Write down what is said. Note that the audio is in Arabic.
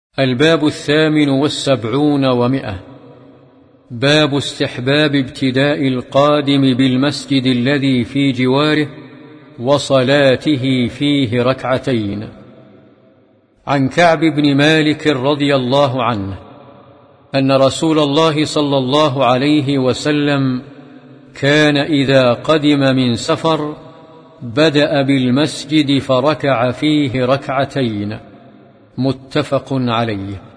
الباب 78 باب استحباب ابتداء القادم بالمسجد الذي في جواره وصلاته فيه ركعتين. عن كعب بن مالك رضي الله عنه أن رسول الله صلى الله عليه وسلم كان إذا قدم من سفر بدأ بالمسجد فركع فيه ركعتين، متفق عليه.